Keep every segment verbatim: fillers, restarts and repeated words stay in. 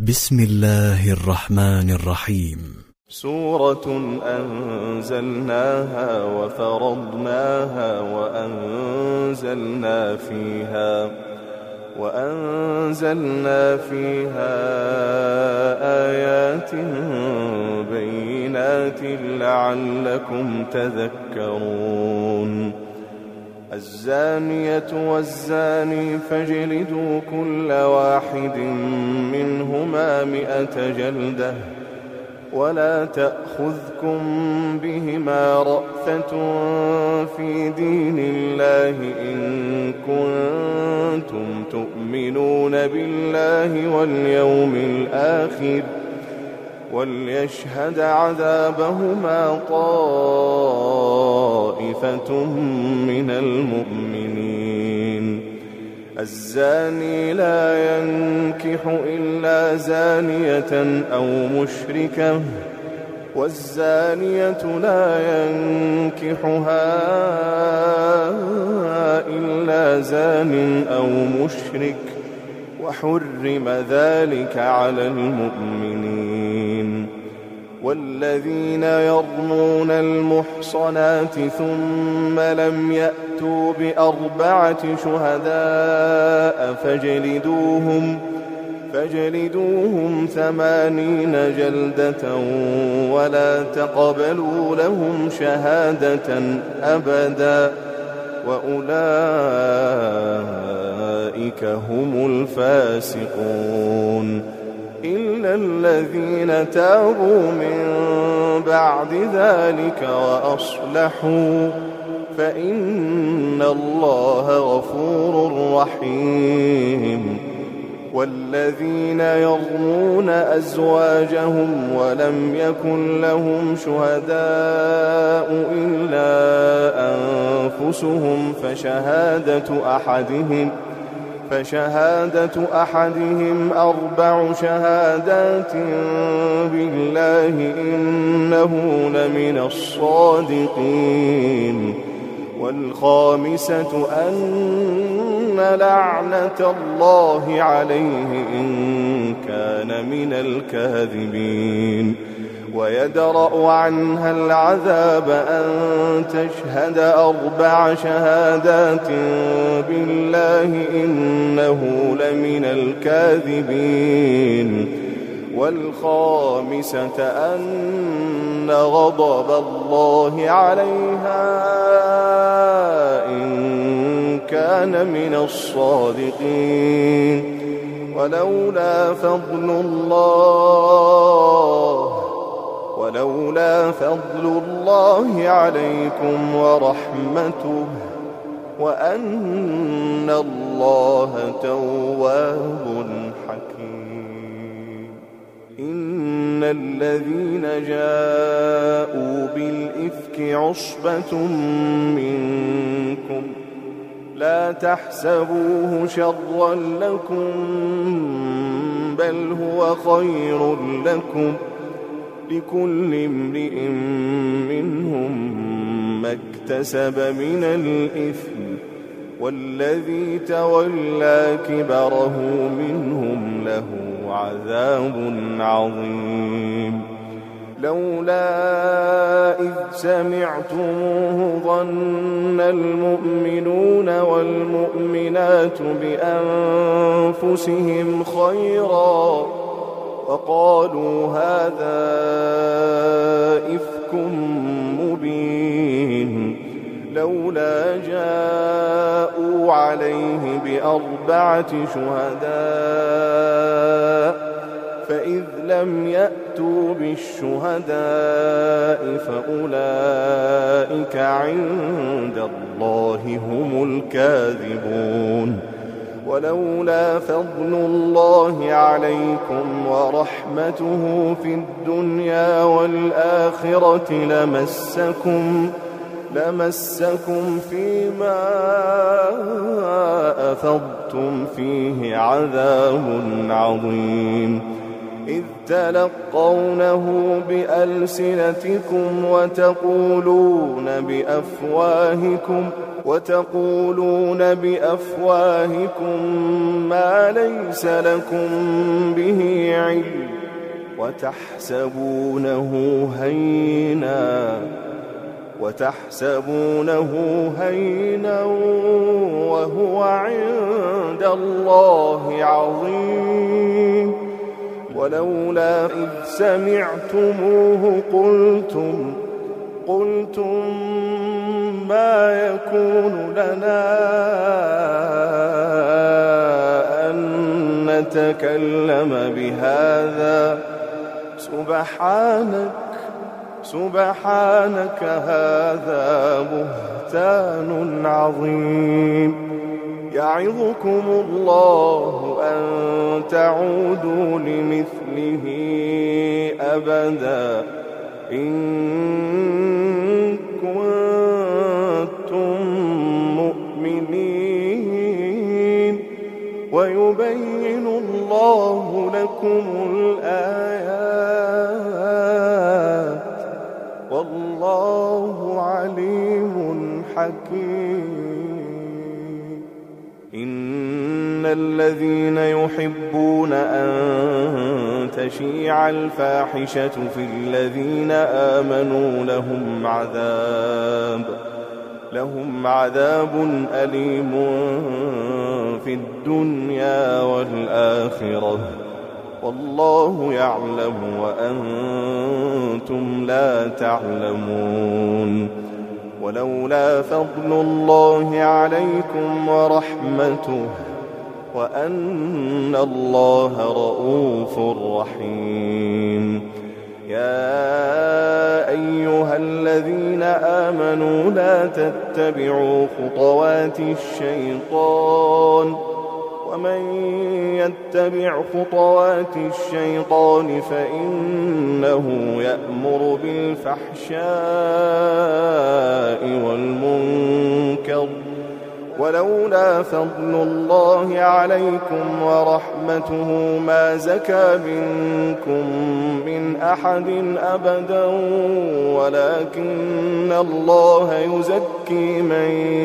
بسم الله الرحمن الرحيم. سورة أنزلناها وفرضناها وأنزلنا فيها وأنزلنا فيها آيات بينات لعلكم تذكرون. الزانية والزاني فاجلدوا كل واحد منهما مئة جلدة ولا تأخذكم بهما رأفة في دين الله إن كنتم تؤمنون بالله واليوم الآخر وليشهد عذابهما طائفة من المؤمنين. الزاني لا ينكح إلا زانية أو مشركة والزانية لا ينكحها إلا زان أو مشرك وحرم ذلك على المؤمنين. والذين يرمون المحصنات ثم لم يأتوا بأربعة شهداء فاجلدوهم فاجلدوهم ثمانين جلدة ولا تقبلوا لهم شهادة أبدا وأولئك هم الفاسقون إلا الذين تابوا من بعد ذلك وأصلحوا فإن الله غفور رحيم. والذين يرمون أزواجهم ولم يكن لهم شهداء إلا أنفسهم فشهادة أحدهم فشهادة أحدهم أربع شهادات بالله إنه لمن الصادقين. والخامسة أن لعنة الله عليه إن كان من الكاذبين. ويدرأ عنها العذاب أن تشهد أربع شهادات بالله إنه لمن الكاذبين. والخامسة أن غضب الله عليها إن كان من الصادقين. ولولا فضل الله ولولا فضل الله عليكم ورحمته وأن الله تواب حكيم. إن الذين جاءوا بالإفك عصبة منكم لا تحسبوه شرا لكم بل هو خير لكم لكل امرئ منهم ما اكتسب من الإثم والذي تولى كبره منهم له عذاب عظيم. لولا إذ سمعتموه ظن المؤمنون والمؤمنات بأنفسهم خيرا وقالوا هذا إفك مبين. لولا جاءوا عليه بأربعة شهداء فإذ لم يأتوا بالشهداء فأولئك عند الله هم الكاذبون. ولولا فضل الله عليكم ورحمته في الدنيا والآخرة لمسكم لمسكم فيما أفضتم فيه عذاب عظيم. إذ تلقونه بألسنتكم وتقولون بأفواهكم وتقولون بأفواهكم ما ليس لكم به علم وتحسبونه هينا وتحسبونه هينا وهو عند الله عظيم ولولا إذ سمعتموه قلتم قلتم ما يكون لنا أن نتكلم بهذا سبحانك سبحانك هذا بهتان عظيم يعظكم الله أن تعودوا لمثله أبدا إن كنتم مؤمنين ويبين الله لكم الآيات والله عليم حكيم إن الذين يحبون أن تشيع الفاحشة في الذين آمنوا لهم عذاب لهم عذاب أليم في الدنيا والآخرة والله يعلم وأنتم لا تعلمون ولولا فضل الله عليكم ورحمته وأن الله رؤوف رحيم يا أيها الذين آمنوا لا تتبعوا خطوات الشيطان ومن يتبع خطوات الشيطان فإنه يأمر بالفحشاء والمنكر ولولا فضل الله عليكم ورحمته ما زكى منكم من أحد أبدا ولكن الله يزكي من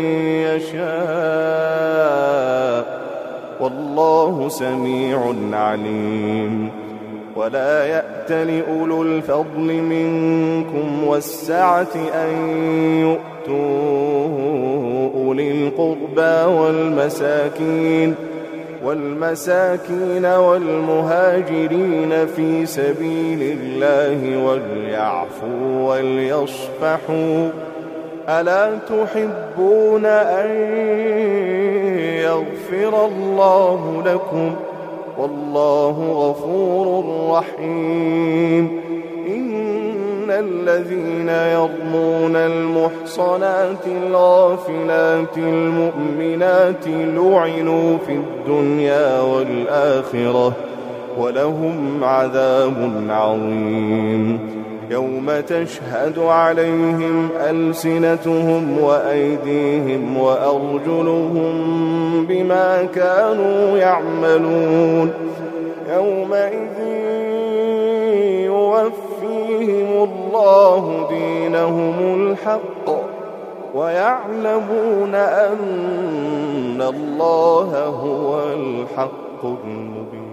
يشاء والله سميع عليم ولا يأتل أولو الفضل منكم والسعة أن يؤتوا أولي القربى والمساكين والمساكين والمهاجرين في سبيل الله وليعفوا وليصفحوا ألا تحبون أن يغفر الله لكم والله غفور رحيم إن الذين يرمون المحصنات الغافلات المؤمنات لعنوا في الدنيا والآخرة ولهم عذاب عظيم يوم تشهد عليهم ألسنتهم وأيديهم وأرجلهم بما كانوا يعملون يومئذ يوفيهم الله دينهم الحق ويعلمون أن الله هو الحق المبين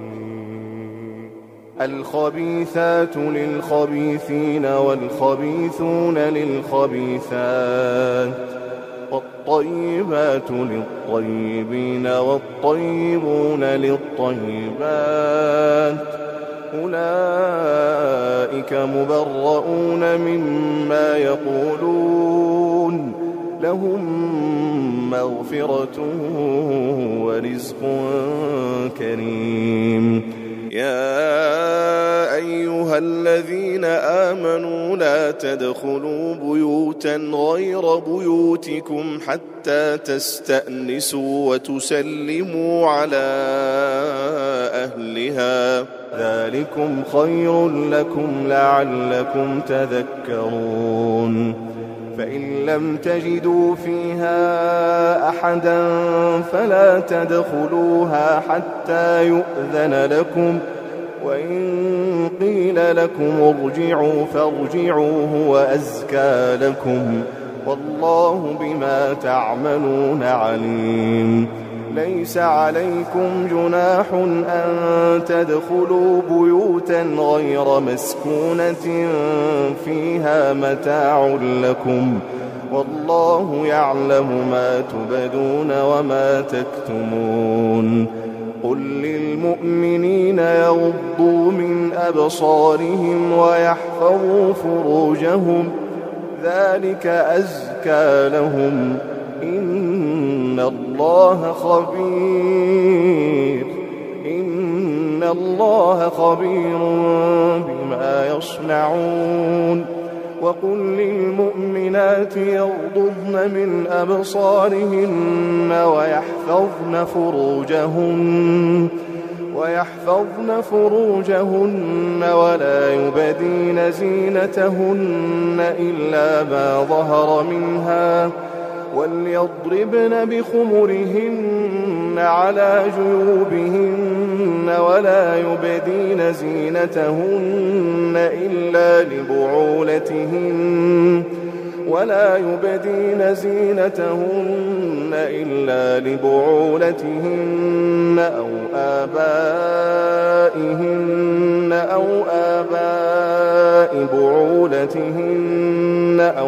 الخبيثات للخبيثين والخبيثون للخبيثات والطيبات للطيبين والطيبون للطيبات أولئك مبرؤون مما يقولون لهم مغفرة ورزق كريم يا أيها الذين آمنوا لا تدخلوا بيوتا غير بيوتكم حتى تستأنسوا وتسلموا على أهلها ذلكم خير لكم لعلكم تذكرون فإن لم تجدوا فيها أحدا فلا تدخلوها حتى يؤذن لكم وإن قيل لكم ارجعوا فارجعوا هو أزكى لكم والله بما تعملون عليم. ليس عليكم جناح أن تدخلوا بيوتا غير مسكونة فيها متاع لكم، والله يعلم ما تبدون وما تكتمون. قل للمؤمنين يغضوا من أبصارهم ويحفظوا فروجهم، ذلك أزكى لهم، إن الله خبير إن الله خبير بما يصنعون. وقل للمؤمنات يغضضن من أبصارهن ويحفظن فروجهن ويحفظن فروجهن ولا يبدين زينتهن إلا ما ظهر منها، وليضربن بخمرهن على جيوبهن ولا يبدين زينتهن إلا لبعولتهن ولا يبدين زينتهن إلا لبعولتهن أو آبائهن أو آباء بعولتهن أو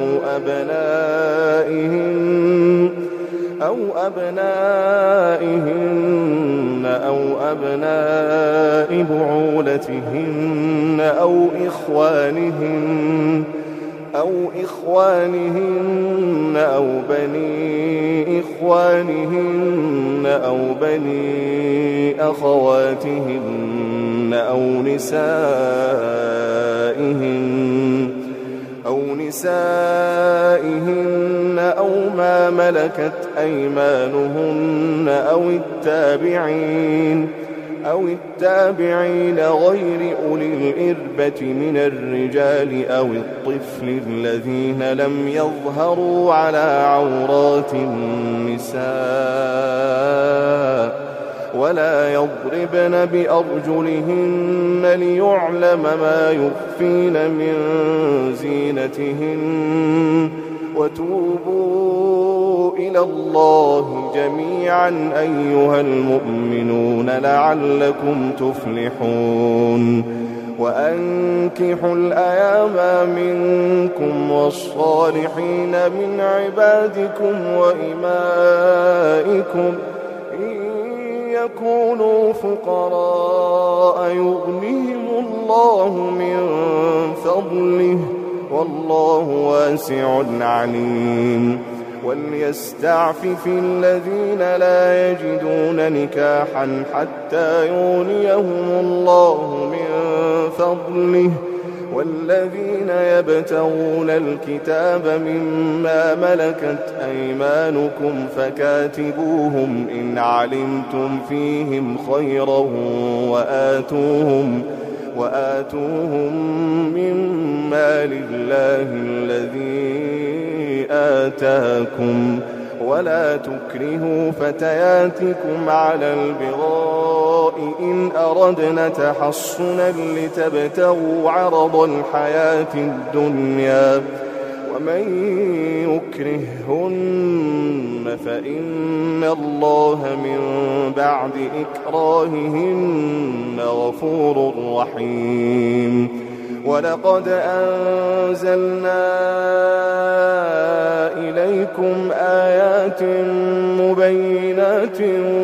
أبنائهن أو أبنائهن أو أبناء بعولتهن أو إخوانهن أو إخوانهن أو بني إخوانهن أو بني أخواتهن أو نسائهن أو نسائهن أو ما ملكت أيمانهن أو التابعين أو التابعين غير أولي الإربة من الرجال أو الطفل الذين لم يظهروا على عورات النساء، ولا يضربن بأرجلهن ليعلم ما يخفين من زينتهن. وتوبوا إلى الله جميعا أيها المؤمنون لعلكم تفلحون. وأنكحوا الأيام منكم والصالحين من عبادكم وإمائكم إن يكونوا فقراء يغنيهم الله من فضله، والله واسع عليم. وليستعفف الذين لا يجدون نكاحا حتى يغنيهم الله من فضله، والذين يبتغون الكتاب مما ملكت أيمانكم فكاتبوهم إن علمتم فيهم خيرا وآتوهم وآتوهم مما لله الذي آتاكم، ولا تكرهوا فتياتكم على البغاء إن أردنا تحصنا لتبتغوا عرض الحياة الدنيا، ومن يكرههن فإن الله من بعد إكراههن غفور رحيم. ولقد أنزلنا إليكم آيات مبينات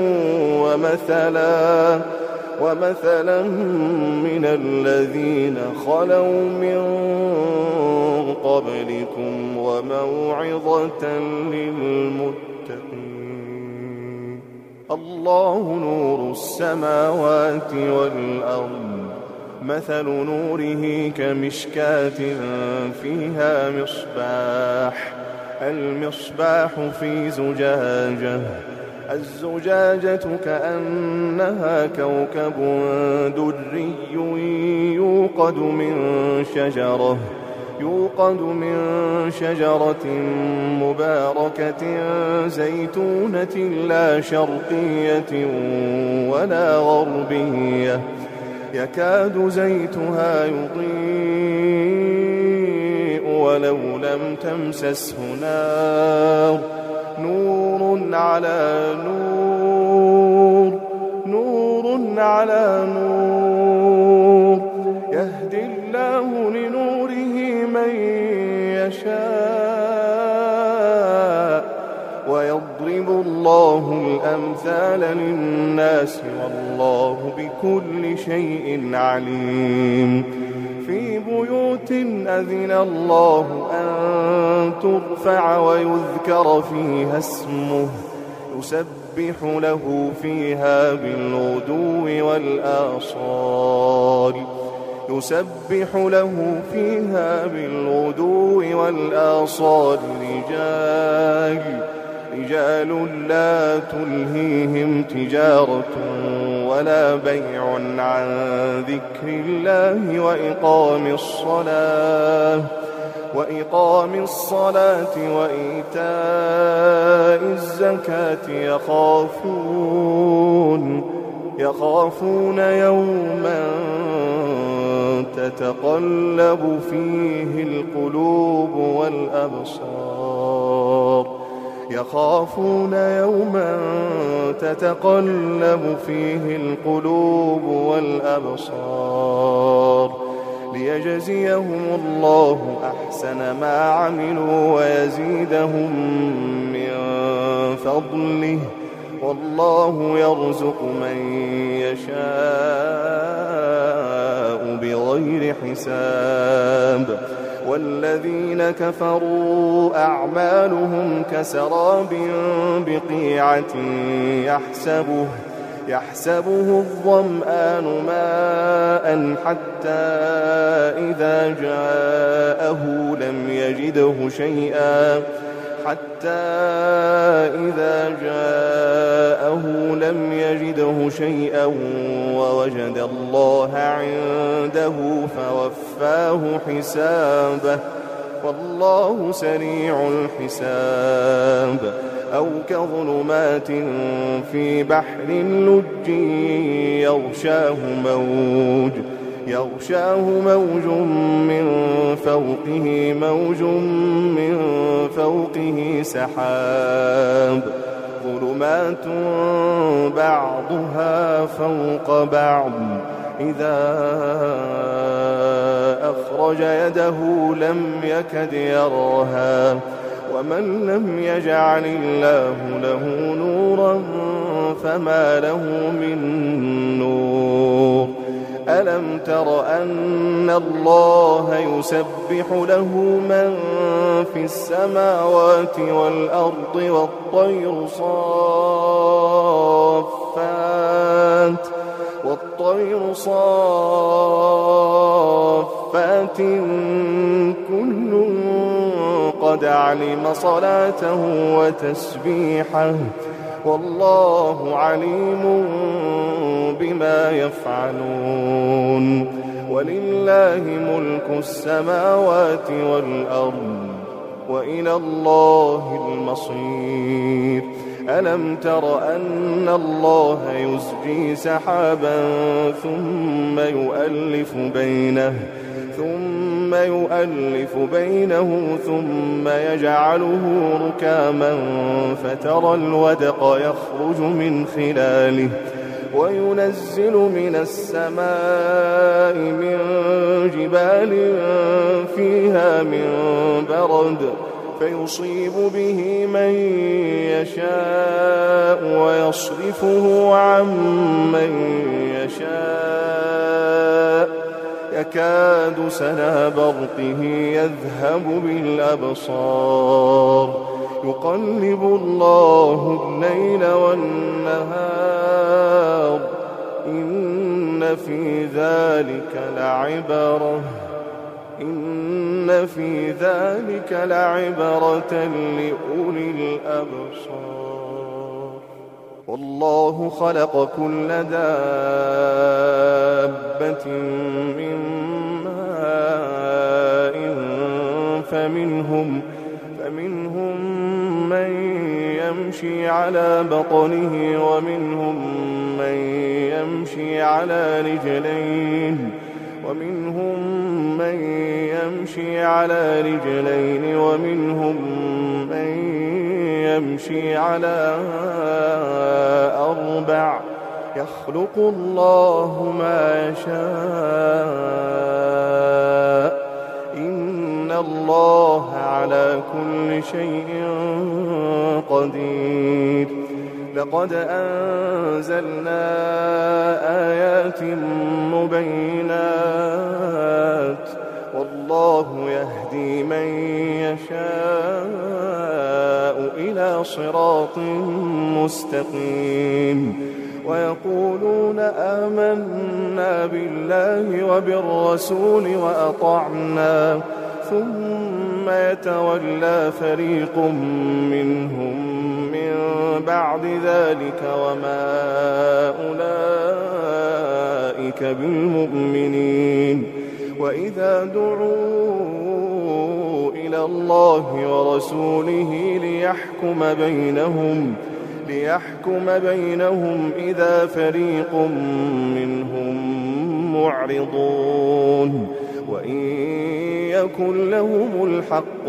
ومثلا ومثلا من الذين خلوا من قبلكم وموعظة للمتقين. الله نور السماوات والأرض، مثل نوره كمشكاة فيها مصباح، المصباح في زجاجة، الزجاجة كأنها كوكب دري يوقد من شجرة يوقد من شجرة مباركة زيتونة لا شرقية ولا غربية، يكاد زيتها يضيء ولو لم تمسسه نار نور على نور نور على نور يهدي الله لنوره من يشاء ويضرب الله الأمثال للناس والله بكل شيء عليم في بيوت أذن الله أن ترفع ويذكر فيها اسمه يسبح له فيها بالغدو والآصال يسبح له فيها بالغدو والآصال رجال رجال لا تلهيهم تجارة ولا بيع عن ذكر الله وإقام الصلاة وإقام الصلاة وإيتاء الزكاة يخافون يخافون يوما تتقلب فيه القلوب والأبصار يخافون يوما تتقلب فيه القلوب والأبصار ليجزيهم الله أحسن ما عملوا ويزيدهم من فضله والله يرزق من يشاء بغير حساب والذين كفروا أعمالهم كسراب بقيعة يحسبه يحسبه الظمآن ماء حتى إذا جاءه لم يجده شيئا حتى إذا جاءه لم يجده شيئا ووجد الله عنده فوفاه حسابه والله سريع الحساب أو كظلمات في بحر لج يغشاه موج يغشاه موج من فوقه موج من فوقه سحاب ظلمات بعضها فوق بعض إذا أخرج يده لم يكد يراها ومن لم يجعل الله له نورا فما له من نور ألم تر أن الله يسبح له من في السماوات والأرض والطير صافات والطير صافات كل قد علم صلاته وتسبيحه والله عليم بما يفعلون ولله ملك السماوات والأرض وإلى الله المصير ألم تر أن الله يزجي سحابا ثم يؤلف بينه ثم يؤلف بينه ثم يجعله ركاما فترى الودق يخرج من خلاله وينزل من السماء من جبال فيها من برد فيصيب به من يشاء ويصرفه عن من يشاء يكاد سنا برقه يذهب بالأبصار يقلب الله الليل والنهار إن في ذلك لعبرة إن في ذلك لعبرة لأولي الأبصار والله خلق كل دابة من ماء فمنهم فمنهم من يمشي على بطنه ومنهم من يمشي على رجلين ومنهم من يمشي على رجلين ومنهم من يمشي على أربع يخلق الله ما يشاء إن الله على كل شيء قدير. لقد أنزلنا آيات مبينات والله يهدي من يشاء إلى صراط مستقيم. ويقولون آمنا بالله وبالرسول وأطعنا ثم يتولى فريق منهم من بعد ذلك وما أولئك بالمؤمنين. وإذا دعوا إلى الله ورسوله ليحكم بينهم ليحكم بينهم إذا فريق منهم معرضون. وإن يكن لهم الحق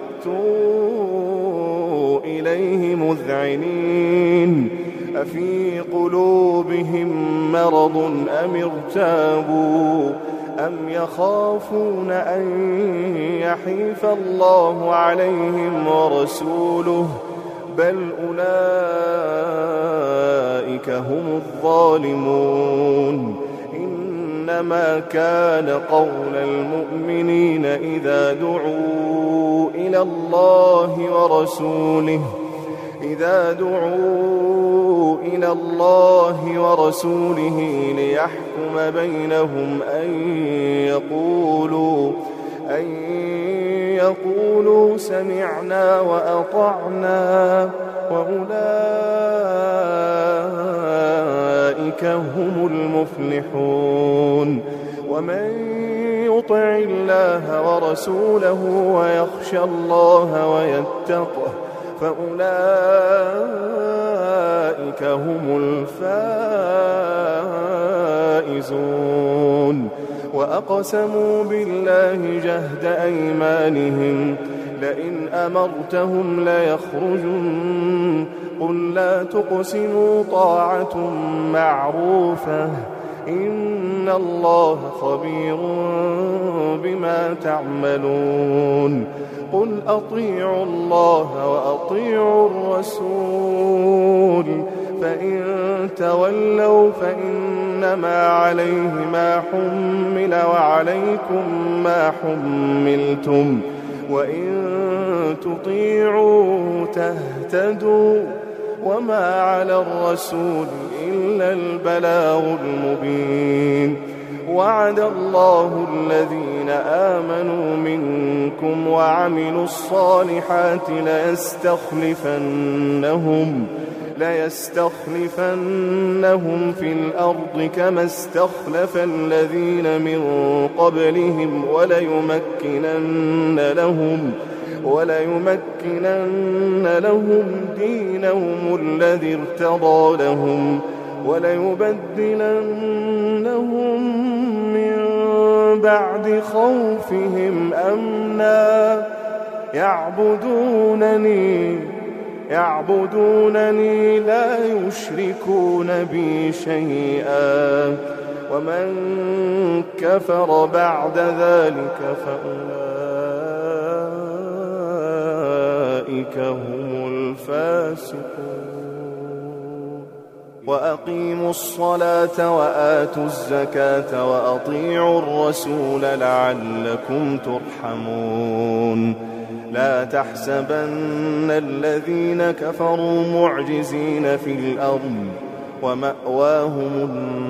يأتوا إليه مذعنين. أفي قلوبهم مرض أم ارتابوا أم يخافون أن يحيف الله عليهم ورسوله بل أولئك هم الظالمون. إنما كان قول المؤمنين إذا دعوا إلى الله ورسوله إذا دعوا إلى الله ورسوله ليحكم بينهم أن يقولوا أن يقولوا سمعنا وأطعنا وأولئك هم المفلحون. ومن يطع الله ورسوله ويخشى الله ويتقه فأولئك هم الفائزون. وأقسموا بالله جهد أيمانهم لئن أمرتهم ليخرجن قل لا تقسموا طاعة معروفة إن الله خبير بما تعملون. قل أطيعوا الله وأطيعوا الرسول فإن تولوا فإنما عليه ما حمل وعليكم ما حملتم وإن تطيعوا تهتدوا وما على الرسول إلا البلاغ المبين. وعد الله الذين آمنوا منكم وعملوا الصالحات ليستخلفنهم ليستخلفنهم في الأرض كما استخلف الذين من قبلهم وليمكنن لهم وليمكنن لهم دينهم الذي ارتضى لهم وليبدلنهم من بعد خوفهم أمنا يعبدونني يعبدونني لا يشركون بي شيئا ومن كفر بعد ذلك فأولئك هم الفاسقون. وأقيموا الصلاة وآتوا الزكاة وأطيعوا الرسول لعلكم ترحمون. لا تحسبن الذين كفروا معجزين في الأرض ومأواهم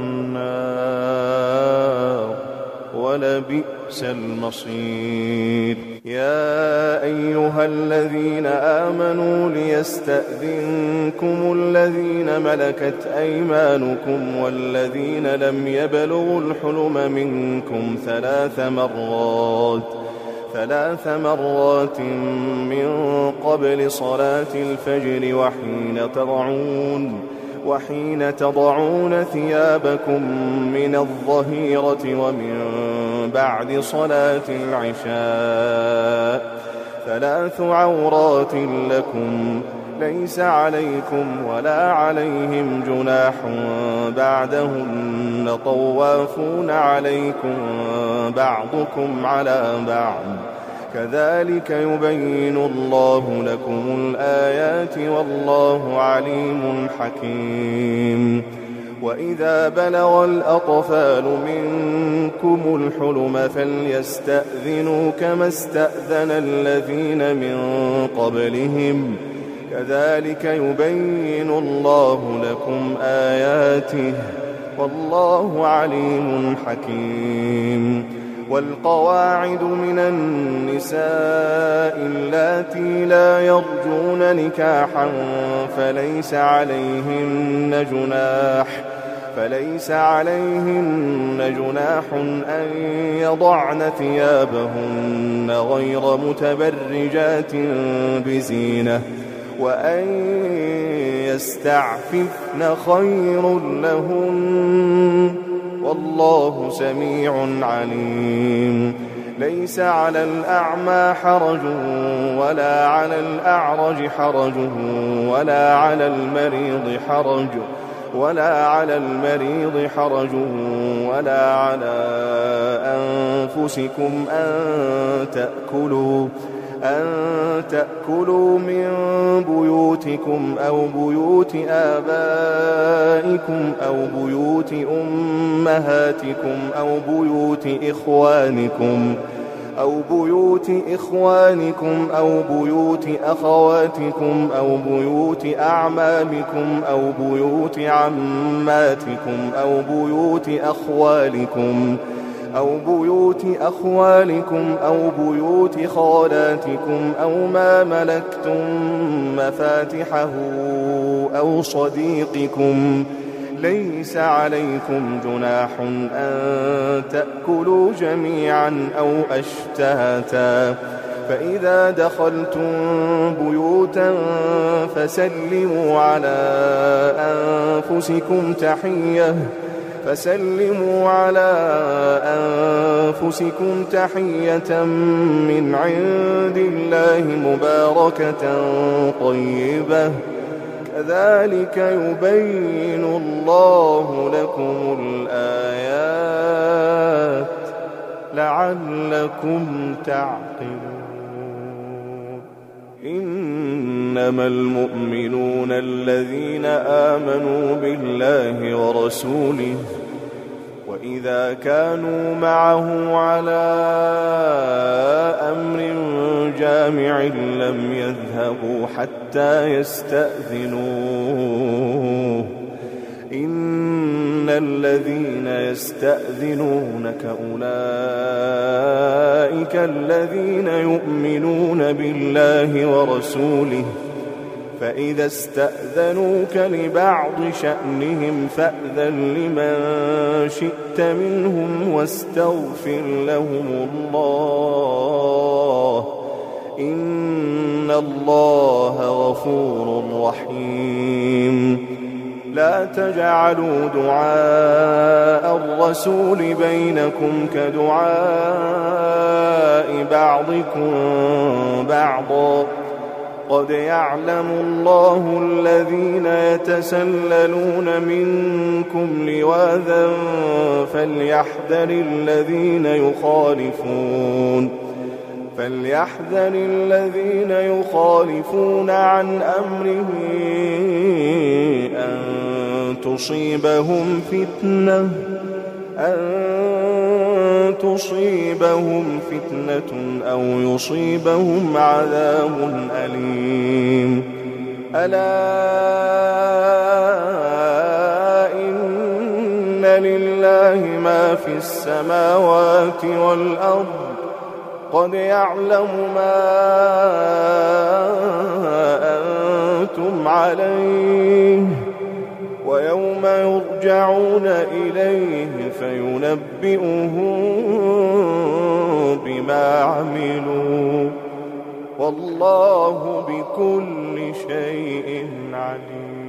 النار ولبئس المصير. يا أيها الذين آمنوا ليستأذنكم الذين ملكت أيمانكم والذين لم يبلغوا الحلم منكم ثلاث مرات ثلاث مرات من قبل صلاة الفجر وحين تضعون وحين تضعون ثيابكم من الظهيرة ومن بعد صلاة العشاء ثلاث عورات لكم ليس عليكم ولا عليهم جناح بعدهن طوافون عليكم بعضكم على بعض كذلك يبين الله لكم الآيات والله عليم حكيم. وإذا بلغ الأطفال منكم الحلم فليستأذنوا كما استأذن الذين من قبلهم كذلك يبين الله لكم آياته والله عليم حكيم. والقواعد من النساء اللاتي لا يرجون نكاحا فليس عليهن جناح فليس عليهن جناح أن يضعن ثيابهن غير متبرجات بزينة وأن يستعففن خير لهن والله سميع عليم. ليس على الأعمى حرج ولا على الأعرج حرج ولا على المريض حرج ولا على المريض حرج ولا على أنفسكم أن تأكلوا أن تأكلوا من بيوتكم أو بيوت آبائكم أو بيوت أمهاتكم أو بيوت إخوانكم أو بيوت إخوانكم أو بيوت أخواتكم أو بيوت أعمامكم أو بيوت عماتكم أو بيوت أخوالكم أو بيوت أخوالكم أو بيوت خالاتكم أو ما ملكتم مفاتحه أو صديقكم ليس عليكم جناح أن تأكلوا جميعا أو أشتاتا فإذا دخلتم بيوتا فسلموا على أنفسكم تحية فسلموا على أنفسكم تحية من عند الله مباركة طيبة كذلك يبين الله لكم الآيات لعلكم تعقلون. إنما المؤمنون الذين آمنوا بالله ورسوله وإذا كانوا معه على أمر جامع لم يذهبوا حتى يستأذنوه إن الذين يستأذنونك أولئك الذين يؤمنون بالله ورسوله فإذا استأذنوك لبعض شأنهم فأذن لمن شئت منهم واستغفر لهم الله إن الله غفور رحيم. لا تجعلوا دعاء الرسول بينكم كدعاء بعضكم بعضا قد يعلم الله الذين يتسللون منكم لواذا فليحذر الذين يخالفون فليحذر الذين يخالفون عن أمره أن تصيبهم فتنة أن تصيبهم فتنة أو يصيبهم عذاب أليم. ألا إن لله ما في السماوات والأرض قد يعلم ما أنتم عليه ويوم يرجعون إليه فينبئهم بما عملوا والله بكل شيء عليم.